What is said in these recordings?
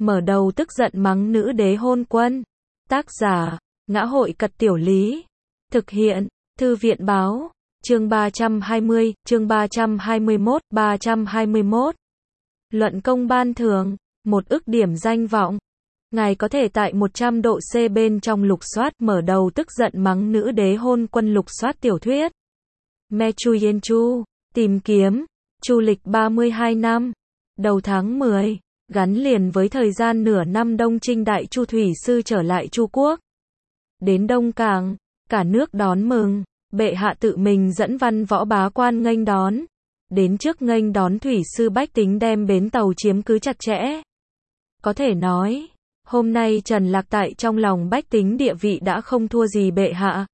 mở đầu tức giận mắng nữ đế hôn quân. Tác giả, Ngã Hội Cật Tiểu Lý. Thực hiện, Thư viện Báo. Chương 320, chương 321. Luận công ban thưởng, 1 ức điểm danh vọng. Ngài có thể tại 100 độ C bên trong lục soát, mở đầu tức giận mắng nữ đế hôn quân lục soát tiểu thuyết. Me Chu Yen Chu, tìm kiếm, Chu lịch 32 năm. Đầu tháng 10, gắn liền với thời gian nửa năm Đông Trinh Đại Chu Thủy Sư trở lại Chu Quốc. Đến Đông Cảng, cả nước đón mừng, bệ hạ tự mình dẫn văn võ bá quan nghênh đón. Đến trước nghênh đón Thủy Sư bách tính đem bến tàu chiếm cứ chặt chẽ. Có thể nói, hôm nay Trần Lạc tại trong lòng bách tính địa vị đã không thua gì bệ hạ.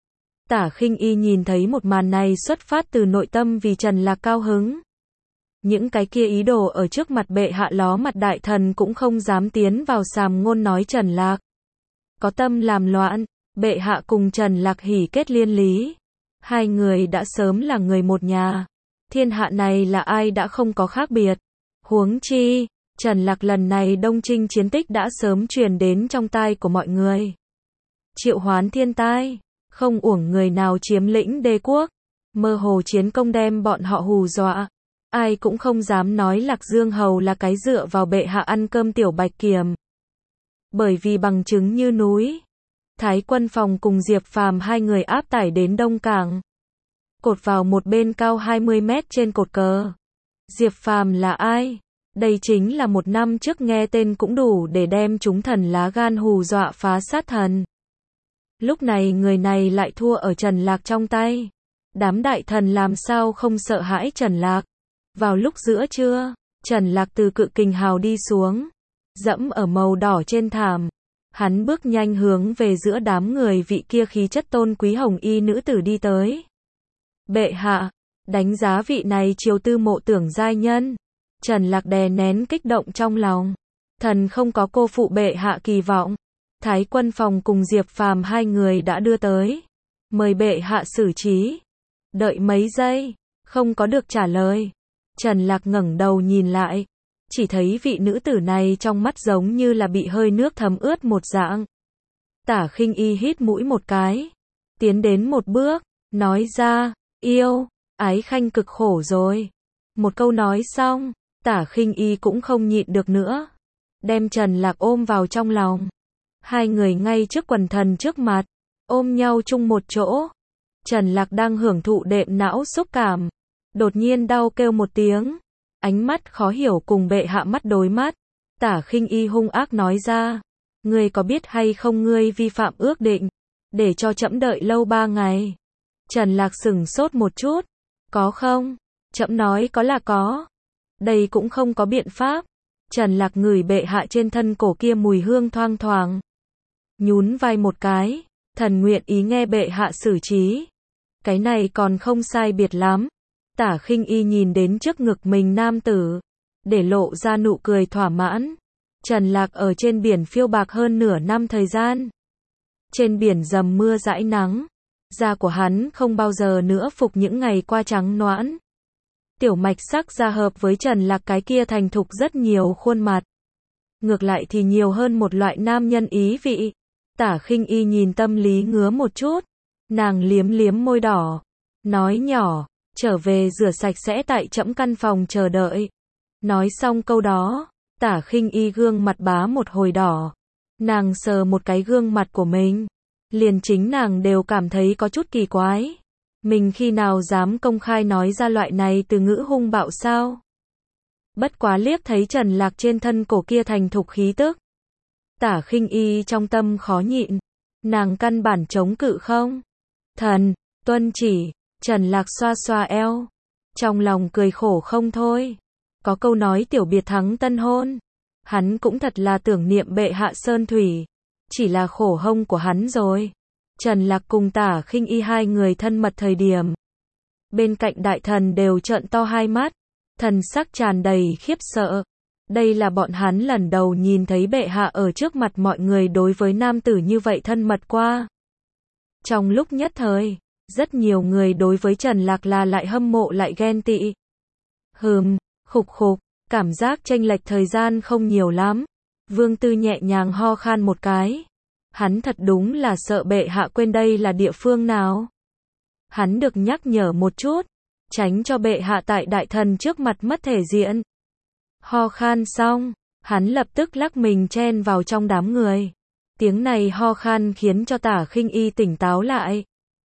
Tả Khinh Y nhìn thấy một màn này xuất phát từ nội tâm vì Trần Lạc cao hứng. Những cái kia ý đồ ở trước mặt bệ hạ ló mặt đại thần cũng không dám tiến vào sàm ngôn nói Trần Lạc có tâm làm loạn. Bệ hạ cùng Trần Lạc hỉ kết liên lý. Hai người đã sớm là người một nhà. Thiên hạ này là ai đã không có khác biệt. Huống chi, Trần Lạc lần này Đông Trinh chiến tích đã sớm truyền đến trong tai của mọi người. Triệu hoán thiên tai, không uổng người nào chiếm lĩnh đế quốc. Mơ hồ chiến công đem bọn họ hù dọa. Ai cũng không dám nói Lạc Dương Hầu là cái dựa vào bệ hạ ăn cơm tiểu bạch kiểm. Bởi vì bằng chứng như núi. Thái Quân Phòng cùng Diệp Phàm hai người áp tải đến Đông Cảng. Cột vào một bên cao 20 mét trên cột cờ. Diệp Phàm là ai? Đây chính là một năm trước nghe tên cũng đủ để đem chúng thần lá gan hù dọa phá sát thần. Lúc này người này lại thua ở Trần Lạc trong tay. Đám đại thần làm sao không sợ hãi Trần Lạc. Vào lúc giữa trưa, Trần Lạc từ cự kình hào đi xuống. Dẫm ở màu đỏ trên thảm. Hắn bước nhanh hướng về giữa đám người vị kia khí chất tôn quý hồng y nữ tử đi tới. Bệ hạ, đánh giá vị này triều tư mộ tưởng giai nhân. Trần Lạc đè nén kích động trong lòng. Thần không có cô phụ bệ hạ kỳ vọng. Thái Quân Phòng cùng Diệp Phàm hai người đã đưa tới. Mời bệ hạ xử trí. Đợi mấy giây, không có được trả lời. Trần Lạc ngẩng đầu nhìn lại. Chỉ thấy vị nữ tử này trong mắt giống như là bị hơi nước thấm ướt một dạng. Tả Khinh Y hít mũi một cái. Tiến đến một bước, nói ra, yêu, ái khanh cực khổ rồi. Một câu nói xong, Tả Khinh Y cũng không nhịn được nữa. Đem Trần Lạc ôm vào trong lòng. Hai người ngay trước quần thần trước mặt, ôm nhau chung một chỗ. Trần Lạc đang hưởng thụ đệm não xúc cảm. Đột nhiên đau kêu một tiếng. Ánh mắt khó hiểu cùng bệ hạ mắt đối mắt. Tả Khinh Y hung ác nói ra. Ngươi có biết hay không ngươi vi phạm ước định. Để cho trẫm đợi lâu 3 ngày. Trần Lạc sửng sốt một chút. Có không? Trẫm nói có là có. Đây cũng không có biện pháp. Trần Lạc ngửi bệ hạ trên thân cổ kia mùi hương thoang thoảng. Nhún vai một cái. Thần nguyện ý nghe bệ hạ xử trí. Cái này còn không sai biệt lắm. Tả Khinh Y nhìn đến trước ngực mình nam tử. Để lộ ra nụ cười thỏa mãn. Trần Lạc ở trên biển phiêu bạc hơn nửa năm thời gian. Trên biển dầm mưa dãi nắng. Da của hắn không bao giờ nữa phục những ngày qua trắng nõn. Tiểu mạch sắc da hợp với Trần Lạc cái kia thành thục rất nhiều khuôn mặt. Ngược lại thì nhiều hơn một loại nam nhân ý vị. Tả Khinh Y nhìn tâm lý ngứa một chút. Nàng liếm liếm môi đỏ. Nói nhỏ. Trở về rửa sạch sẽ tại trẫm căn phòng chờ đợi. Nói xong câu đó, Tả Khinh Y gương mặt bá một hồi đỏ. Nàng sờ một cái gương mặt của mình. Liền chính nàng đều cảm thấy có chút kỳ quái. Mình khi nào dám công khai nói ra loại này từ ngữ hung bạo sao? Bất quá liếc thấy Trần Lạc trên thân cổ kia thành thục khí tức. Tả Khinh Y trong tâm khó nhịn. Nàng căn bản chống cự không? Thần, tuân chỉ. Trần Lạc xoa xoa eo. Trong lòng cười khổ không thôi. Có câu nói tiểu biệt thắng tân hôn. Hắn cũng thật là tưởng niệm bệ hạ sơn thủy. Chỉ là khổ hông của hắn rồi. Trần Lạc cùng Tả Khinh Y hai người thân mật thời điểm. Bên cạnh đại thần đều trợn to hai mắt. Thần sắc tràn đầy khiếp sợ. Đây là bọn hắn lần đầu nhìn thấy bệ hạ ở trước mặt mọi người đối với nam tử như vậy thân mật qua. Trong lúc nhất thời. Rất nhiều người đối với Trần Lạc là lại hâm mộ lại ghen tị. Khục khục, cảm giác chênh lệch thời gian không nhiều lắm. Vương Tư nhẹ nhàng ho khan một cái. Hắn thật đúng là sợ bệ hạ quên đây là địa phương nào. Hắn được nhắc nhở một chút, tránh cho bệ hạ tại đại thần trước mặt mất thể diện. Ho khan xong, hắn lập tức lắc mình chen vào trong đám người. Tiếng này ho khan khiến cho Tả Khinh Y tỉnh táo lại.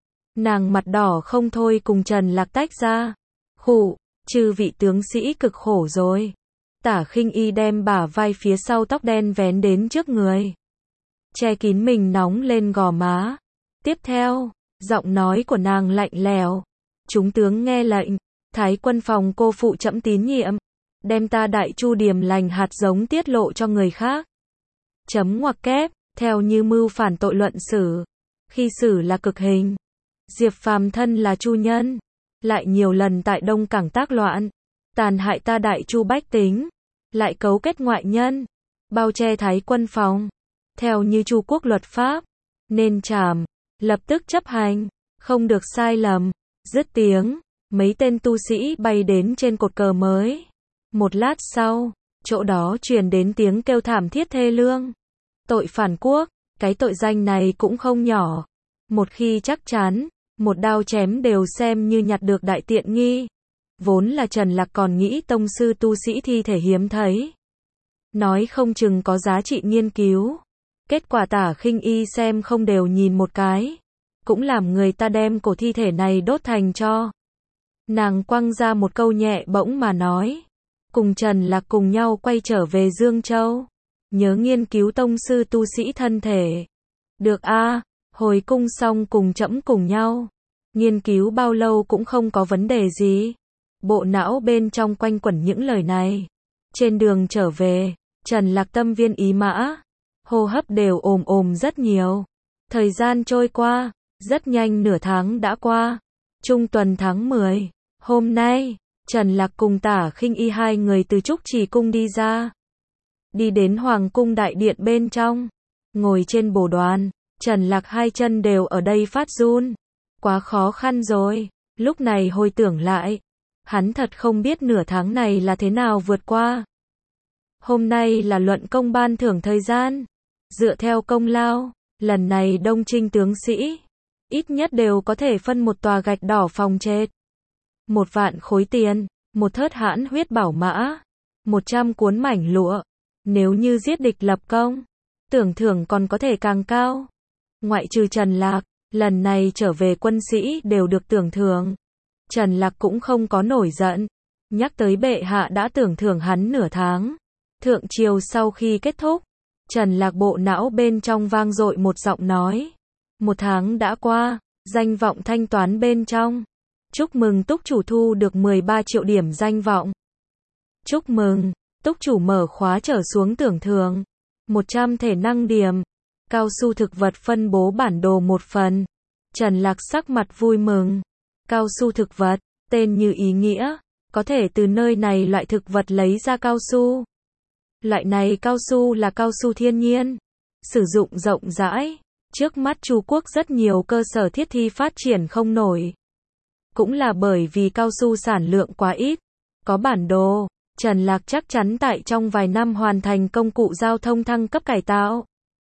Nàng mặt đỏ không thôi cùng Trần Lạc tách ra. Khụ, chư vị tướng sĩ cực khổ rồi. Tả Khinh Y đem bả vai phía sau tóc đen vén đến trước người, che kín mình nóng lên gò má. Tiếp theo, giọng nói của nàng lạnh lẽo. Chúng tướng nghe lệnh, Thái quân phòng cô phụ trẫm tín nhiệm, đem ta Đại Chu Điềm Lành hạt giống tiết lộ cho người khác. Chấm ngoặc kép, theo như mưu phản tội luận xử. Khi xử là cực hình. Diệp Phàm thân là Chu nhân, lại nhiều lần tại Đông Cảng tác loạn, tàn hại ta Đại Chu bách tính, lại cấu kết ngoại nhân, bao che Thái quân phòng. Theo như Chu quốc luật pháp, nên trảm, lập tức chấp hành, không được sai lầm. Dứt tiếng, mấy tên tu sĩ bay đến trên cột cờ mới. Một lát sau, chỗ đó truyền đến tiếng kêu thảm thiết thê lương. Tội phản quốc, cái tội danh này cũng không nhỏ. Một khi chắc chắn, một đao chém đều xem như nhặt được đại tiện nghi. Vốn là Trần Lạc còn nghĩ tông sư tu sĩ thi thể hiếm thấy, nói không chừng có giá trị nghiên cứu. Kết quả Tả Khinh Y xem không đều nhìn một cái, cũng làm người ta đem cổ thi thể này đốt thành tro. Nàng quăng ra một câu nhẹ bỗng mà nói, cùng Trần Lạc cùng nhau quay trở về Dương Châu, nhớ nghiên cứu tông sư tu sĩ thân thể. Được a, hồi cung xong cùng trẫm cùng nhau. Nghiên cứu bao lâu cũng không có vấn đề gì. Bộ não bên trong quanh quẩn những lời này. Trên đường trở về, Trần Lạc tâm viên ý mã, hô hấp đều ồm rất nhiều. Thời gian trôi qua, rất nhanh nửa tháng đã qua. Trung tuần tháng 10, hôm nay, Trần Lạc cùng Tả Khinh Y hai người từ Trúc Trì cung đi ra. Đi đến Hoàng cung đại điện bên trong, ngồi trên bồ đoàn, Trần Lạc hai chân đều ở đây phát run. Quá khó khăn rồi, lúc này hồi tưởng lại, hắn thật không biết nửa tháng này là thế nào vượt qua. Hôm nay là luận công ban thưởng thời gian. Dựa theo công lao, lần này Đông Trinh tướng sĩ, ít nhất đều có thể phân một tòa gạch đỏ phòng trệt. 1.000 khối tiền, một thớt hãn huyết bảo mã, 100 cuốn mảnh lụa. Nếu như giết địch lập công, tưởng thưởng còn có thể càng cao. Ngoại trừ Trần Lạc, lần này trở về quân sĩ đều được tưởng thưởng. Trần Lạc cũng không có nổi giận. Nhắc tới bệ hạ đã tưởng thưởng hắn nửa tháng. Thượng triều sau khi kết thúc, Trần Lạc bộ não bên trong vang dội một giọng nói. 1 tháng đã qua, danh vọng thanh toán bên trong. Chúc mừng túc chủ thu được 13 triệu điểm danh vọng. Chúc mừng, túc chủ mở khóa trở xuống tưởng thưởng. 100 thể năng điểm. Cao su thực vật phân bố bản đồ một phần. Trần Lạc sắc mặt vui mừng. Cao su thực vật, tên như ý nghĩa, có thể từ nơi này loại thực vật lấy ra cao su. Loại này cao su là cao su thiên nhiên, sử dụng rộng rãi. Trước mắt Chu quốc rất nhiều cơ sở thiết thi phát triển không nổi. Cũng là bởi vì cao su sản lượng quá ít. Có bản đồ, Trần Lạc chắc chắn tại trong vài năm hoàn thành công cụ giao thông thăng cấp cải tạo.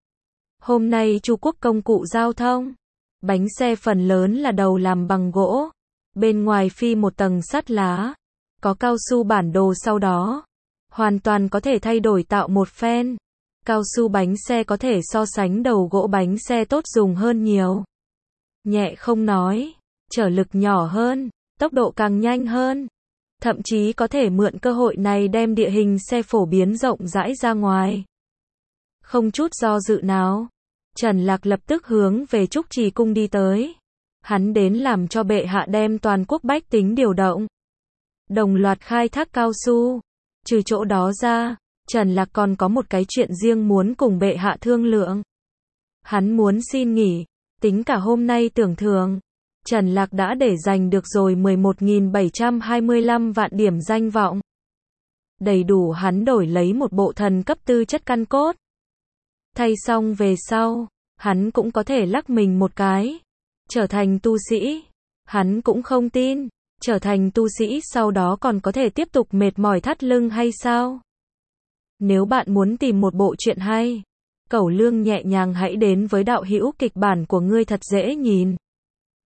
Hôm nay Chu quốc công cụ giao thông, bánh xe phần lớn là đầu làm bằng gỗ, bên ngoài phi một tầng sắt lá, có cao su bản đồ sau đó, hoàn toàn có thể thay đổi tạo một phen. Cao su bánh xe có thể so sánh đầu gỗ bánh xe tốt dùng hơn nhiều. Nhẹ không nói, trở lực nhỏ hơn, tốc độ càng nhanh hơn. Thậm chí có thể mượn cơ hội này đem địa hình xe phổ biến rộng rãi ra ngoài. Không chút do dự nào, Trần Lạc lập tức hướng về Trúc Trì cung đi tới. Hắn đến làm cho bệ hạ đem toàn quốc bách tính điều động, đồng loạt khai thác cao su. Trừ chỗ đó ra, Trần Lạc còn có một cái chuyện riêng muốn cùng bệ hạ thương lượng. Hắn muốn xin nghỉ, tính cả hôm nay tưởng thưởng, Trần Lạc đã để dành được rồi 11.725 vạn điểm danh vọng. Đầy đủ hắn đổi lấy một bộ thần cấp tư chất căn cốt. Thay xong về sau, hắn cũng có thể lắc mình một cái, trở thành tu sĩ. Hắn cũng không tin, trở thành tu sĩ sau đó còn có thể tiếp tục mệt mỏi thắt lưng hay sao? Nếu bạn muốn tìm một bộ truyện hay, cẩu lương nhẹ nhàng hãy đến với đạo hữu kịch bản của ngươi thật dễ nhìn.